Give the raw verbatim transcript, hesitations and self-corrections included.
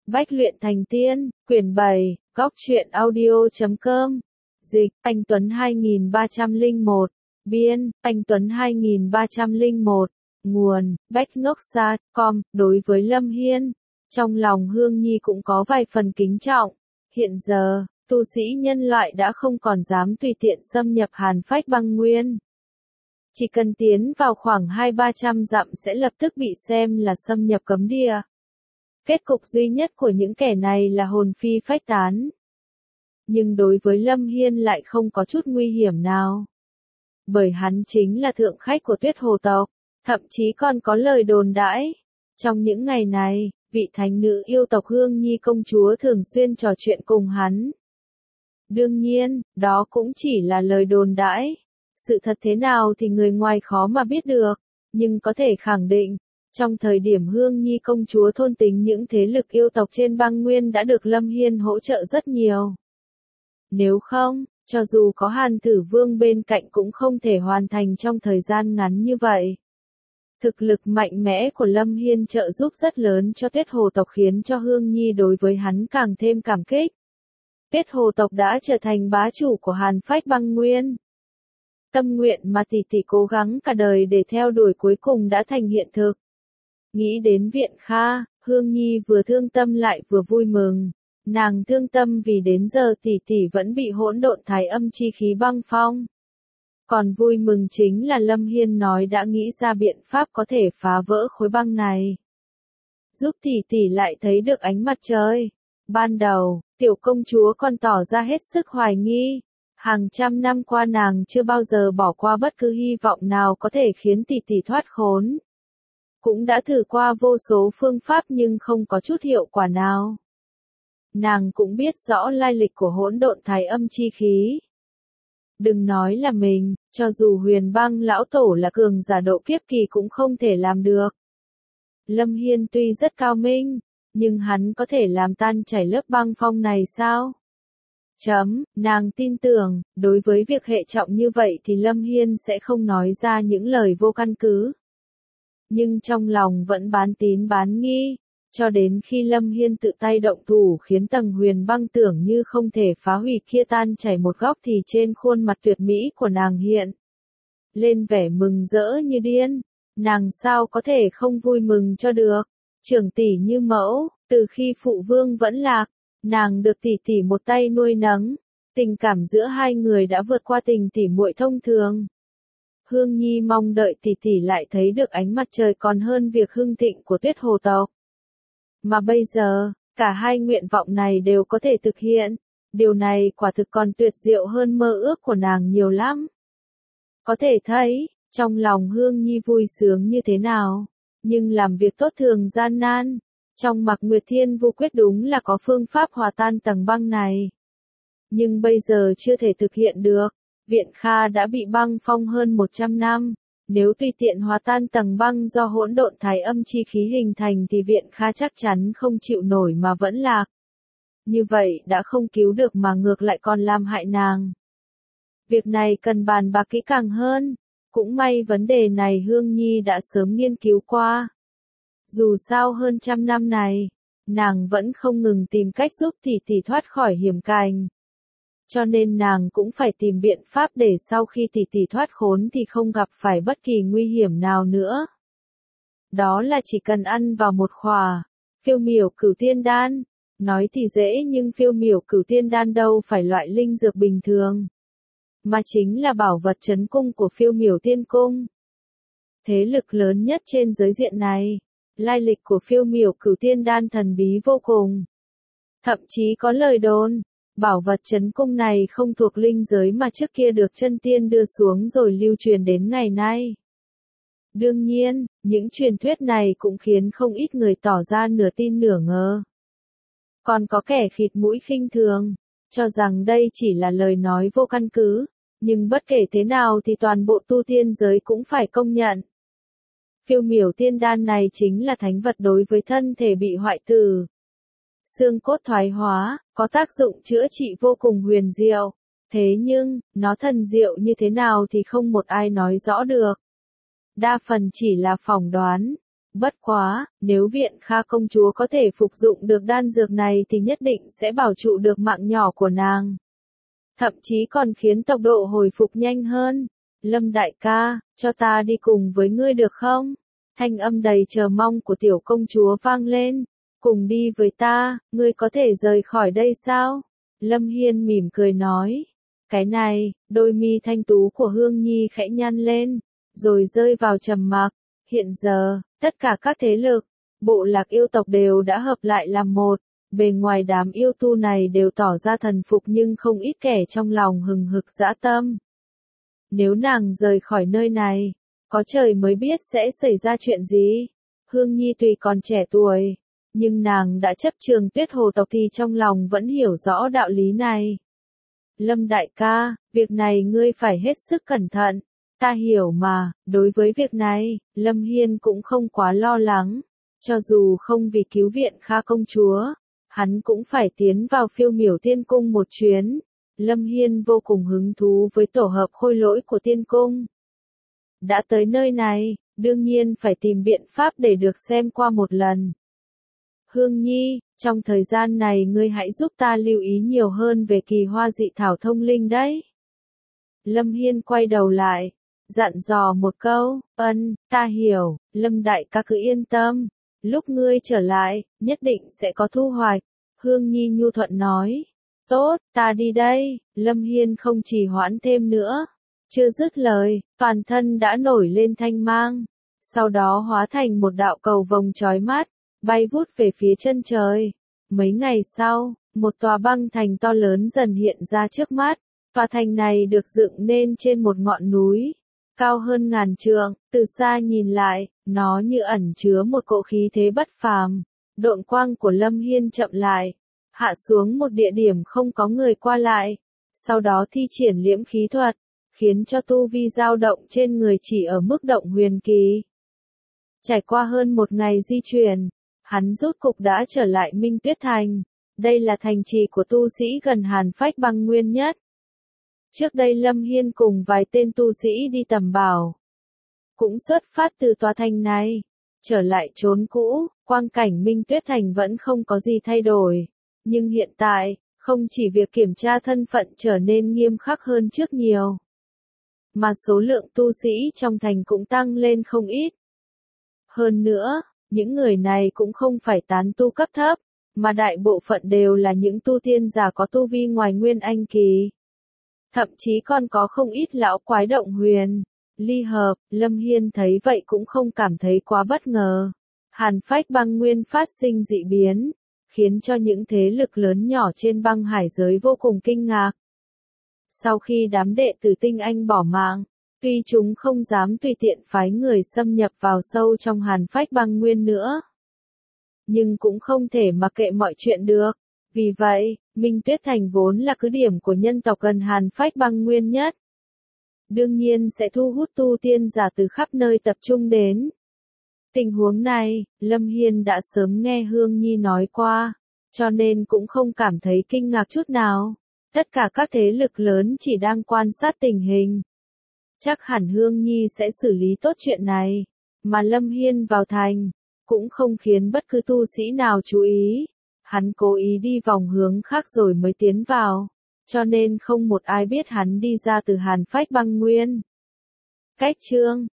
Bách luyện thành tiên, quyển bảy, góc truyện audio chấm com. Dịch, anh Tuấn hai nghìn ba trăm lẻ một. Biên, anh Tuấn hai nghìn ba trăm lẻ một. Nguồn, bách-ngốc-sa chấm com. Đối với Lâm Hiên, trong lòng Hương Nhi cũng có vài phần kính trọng. Hiện giờ, tu sĩ nhân loại đã không còn dám tùy tiện xâm nhập Hàn Phách băng nguyên. Chỉ cần tiến vào khoảng hai ba trăm dặm sẽ lập tức bị xem là xâm nhập cấm địa. Kết cục duy nhất của những kẻ này là hồn phi phách tán. Nhưng đối với Lâm Hiên lại không có chút nguy hiểm nào. Bởi hắn chính là thượng khách của Tuyết Hồ tộc, thậm chí còn có lời đồn đãi. Trong những ngày này, vị thánh nữ yêu tộc Hương Nhi công chúa thường xuyên trò chuyện cùng hắn. Đương nhiên, đó cũng chỉ là lời đồn đãi. Sự thật thế nào thì người ngoài khó mà biết được, nhưng có thể khẳng định, trong thời điểm Hương Nhi công chúa thôn tính những thế lực yêu tộc trên băng nguyên đã được Lâm Hiên hỗ trợ rất nhiều. Nếu không, cho dù có Hàn Tử Vương bên cạnh cũng không thể hoàn thành trong thời gian ngắn như vậy. Thực lực mạnh mẽ của Lâm Hiên trợ giúp rất lớn cho Tuyết Hồ tộc khiến cho Hương Nhi đối với hắn càng thêm cảm kích. Tuyết Hồ tộc đã trở thành bá chủ của Hàn Phách băng nguyên. Tâm nguyện mà tỷ tỷ cố gắng cả đời để theo đuổi cuối cùng đã thành hiện thực. Nghĩ đến Viện Kha, Hương Nhi vừa thương tâm lại vừa vui mừng. Nàng thương tâm vì đến giờ tỷ tỷ vẫn bị hỗn độn thái âm chi khí băng phong. Còn vui mừng chính là Lâm Hiên nói đã nghĩ ra biện pháp có thể phá vỡ khối băng này. Giúp tỷ tỷ lại thấy được ánh mặt trời. Ban đầu, tiểu công chúa còn tỏ ra hết sức hoài nghi. Hàng trăm năm qua nàng chưa bao giờ bỏ qua bất cứ hy vọng nào có thể khiến tỷ tỷ thoát khốn. Cũng đã thử qua vô số phương pháp nhưng không có chút hiệu quả nào. Nàng cũng biết rõ lai lịch của hỗn độn thái âm chi khí. Đừng nói là mình, cho dù Huyền Băng lão tổ là cường giả độ kiếp kỳ cũng không thể làm được. Lâm Hiên tuy rất cao minh, nhưng hắn có thể làm tan chảy lớp băng phong này sao? Chấm, nàng tin tưởng, đối với việc hệ trọng như vậy thì Lâm Hiên sẽ không nói ra những lời vô căn cứ. Nhưng trong lòng vẫn bán tín bán nghi, cho đến khi Lâm Hiên tự tay động thủ khiến tầng huyền băng tưởng như không thể phá hủy kia tan chảy một góc thì trên khuôn mặt tuyệt mỹ của nàng hiện lên vẻ mừng rỡ như điên. Nàng sao có thể không vui mừng cho được, trưởng tỷ như mẫu, từ khi phụ vương vẫn lạc, nàng được tỷ tỷ một tay nuôi nấng, tình cảm giữa hai người đã vượt qua tình tỷ muội thông thường. Hương Nhi mong đợi tỷ tỷ lại thấy được ánh mặt trời còn hơn việc hưng thịnh của Tuyết Hồ tộc. Mà bây giờ, cả hai nguyện vọng này đều có thể thực hiện, điều này quả thực còn tuyệt diệu hơn mơ ước của nàng nhiều lắm. Có thể thấy, trong lòng Hương Nhi vui sướng như thế nào, nhưng làm việc tốt thường gian nan. Trong Mạc Nguyệt Thiên Vu Quyết đúng là có phương pháp hòa tan tầng băng này. Nhưng bây giờ chưa thể thực hiện được. Viện Kha đã bị băng phong hơn một trăm năm. Nếu tùy tiện hòa tan tầng băng do hỗn độn thái âm chi khí hình thành thì Viện Kha chắc chắn không chịu nổi mà vẫn lạc. Như vậy đã không cứu được mà ngược lại còn làm hại nàng. Việc này cần bàn bạc kỹ càng hơn. Cũng may vấn đề này Hương Nhi đã sớm nghiên cứu qua. Dù sao hơn trăm năm này, nàng vẫn không ngừng tìm cách giúp tỷ tỷ thoát khỏi hiểm cảnh. Cho nên nàng cũng phải tìm biện pháp để sau khi tỷ tỷ thoát khốn thì không gặp phải bất kỳ nguy hiểm nào nữa. Đó là chỉ cần ăn vào một khỏa phiêu miểu cửu tiên đan. Nói thì dễ nhưng phiêu miểu cửu tiên đan đâu phải loại linh dược bình thường, mà chính là bảo vật trấn cung của phiêu miểu tiên cung. Thế lực lớn nhất trên giới diện này. Lai lịch của phiêu miểu cửu tiên đan thần bí vô cùng. Thậm chí có lời đồn, bảo vật trấn cung này không thuộc linh giới mà trước kia được chân tiên đưa xuống rồi lưu truyền đến ngày nay. Đương nhiên, những truyền thuyết này cũng khiến không ít người tỏ ra nửa tin nửa ngờ. Còn có kẻ khịt mũi khinh thường, cho rằng đây chỉ là lời nói vô căn cứ, nhưng bất kể thế nào thì toàn bộ tu tiên giới cũng phải công nhận. Phiêu miểu tiên đan này chính là thánh vật đối với thân thể bị hoại tử, xương cốt thoái hóa, có tác dụng chữa trị vô cùng huyền diệu. Thế nhưng, nó thần diệu như thế nào thì không một ai nói rõ được. Đa phần chỉ là phỏng đoán, Bất quá, nếu Viện Kha công chúa có thể phục dụng được đan dược này thì nhất định sẽ bảo trụ được mạng nhỏ của nàng. Thậm chí còn khiến tốc độ hồi phục nhanh hơn. Lâm đại ca, cho ta đi cùng với ngươi được không? Thanh âm đầy chờ mong của tiểu công chúa vang lên. Cùng đi với ta, ngươi có thể rời khỏi đây sao? Lâm Hiên mỉm cười nói. Cái này, đôi mi thanh tú của Hương Nhi khẽ nhăn lên, rồi rơi vào trầm mặc. Hiện giờ, tất cả các thế lực, bộ lạc yêu tộc đều đã hợp lại làm một. Bề ngoài đám yêu tu này đều tỏ ra thần phục nhưng không ít kẻ trong lòng hừng hực dã tâm. Nếu nàng rời khỏi nơi này, có trời mới biết sẽ xảy ra chuyện gì. Hương Nhi tuy còn trẻ tuổi, nhưng nàng đã chấp trường Tuyết Hồ tộc thì trong lòng vẫn hiểu rõ đạo lý này. Lâm đại ca, việc này ngươi phải hết sức cẩn thận. Ta hiểu mà, đối với việc này, Lâm Hiên cũng không quá lo lắng. Cho dù không vì cứu Viện Kha công chúa, hắn cũng phải tiến vào Phiêu Miểu Tiên Cung một chuyến. Lâm Hiên vô cùng hứng thú với tổ hợp khôi lỗi của Tiên Cung. Đã tới nơi này, đương nhiên phải tìm biện pháp để được xem qua một lần. Hương Nhi, trong thời gian này ngươi hãy giúp ta lưu ý nhiều hơn về kỳ hoa dị thảo thông linh đấy. Lâm Hiên quay đầu lại, dặn dò một câu, ân, ta hiểu, Lâm đại ca cứ yên tâm, lúc ngươi trở lại, nhất định sẽ có thu hoạch. Hương Nhi nhu thuận nói, tốt, ta đi đây. Lâm Hiên không trì hoãn thêm nữa. Chưa dứt lời, toàn thân đã nổi lên thanh mang, sau đó hóa thành một đạo cầu vồng chói mắt, bay vút về phía chân trời. Mấy ngày sau, một tòa băng thành to lớn dần hiện ra trước mắt. Tòa thành này được dựng nên trên một ngọn núi, cao hơn ngàn trượng, từ xa nhìn lại, nó như ẩn chứa một cỗ khí thế bất phàm. Độn quang của Lâm Hiên chậm lại, hạ xuống một địa điểm không có người qua lại, sau đó thi triển liễm khí thuật, khiến cho tu vi dao động trên người chỉ ở mức động huyền kỳ. Trải qua hơn một ngày di chuyển, hắn rốt cục đã trở lại Minh Tuyết Thành. Đây là thành trì của tu sĩ gần Hàn Phách Băng Nguyên nhất. Trước đây Lâm Hiên cùng vài tên tu sĩ đi tầm bảo, cũng xuất phát từ tòa thành này, trở lại chốn cũ. Quang cảnh Minh Tuyết Thành vẫn không có gì thay đổi, nhưng hiện tại, không chỉ việc kiểm tra thân phận trở nên nghiêm khắc hơn trước nhiều, mà số lượng tu sĩ trong thành cũng tăng lên không ít. Hơn nữa, những người này cũng không phải tán tu cấp thấp, mà đại bộ phận đều là những tu tiên giả có tu vi ngoài Nguyên Anh kỳ. Thậm chí còn có không ít lão quái động huyền, ly hợp. Lâm Hiên thấy vậy cũng không cảm thấy quá bất ngờ. Hàn Phách Băng Nguyên phát sinh dị biến, khiến cho những thế lực lớn nhỏ trên băng hải giới vô cùng kinh ngạc. Sau khi đám đệ tử tinh anh bỏ mạng, tuy chúng không dám tùy tiện phái người xâm nhập vào sâu trong Hàn Phách Băng Nguyên nữa, nhưng cũng không thể mặc kệ mọi chuyện được. Vì vậy, Minh Tuyết Thành vốn là cứ điểm của nhân tộc gần Hàn Phách Băng Nguyên nhất, đương nhiên sẽ thu hút tu tiên giả từ khắp nơi tập trung đến. Tình huống này, Lâm Hiên đã sớm nghe Hương Nhi nói qua, cho nên cũng không cảm thấy kinh ngạc chút nào. Tất cả các thế lực lớn chỉ đang quan sát tình hình. Chắc hẳn Hương Nhi sẽ xử lý tốt chuyện này, mà Lâm Hiên vào thành, cũng không khiến bất cứ tu sĩ nào chú ý. Hắn cố ý đi vòng hướng khác rồi mới tiến vào, cho nên không một ai biết hắn đi ra từ Hàn Phách Băng Nguyên. Cách chương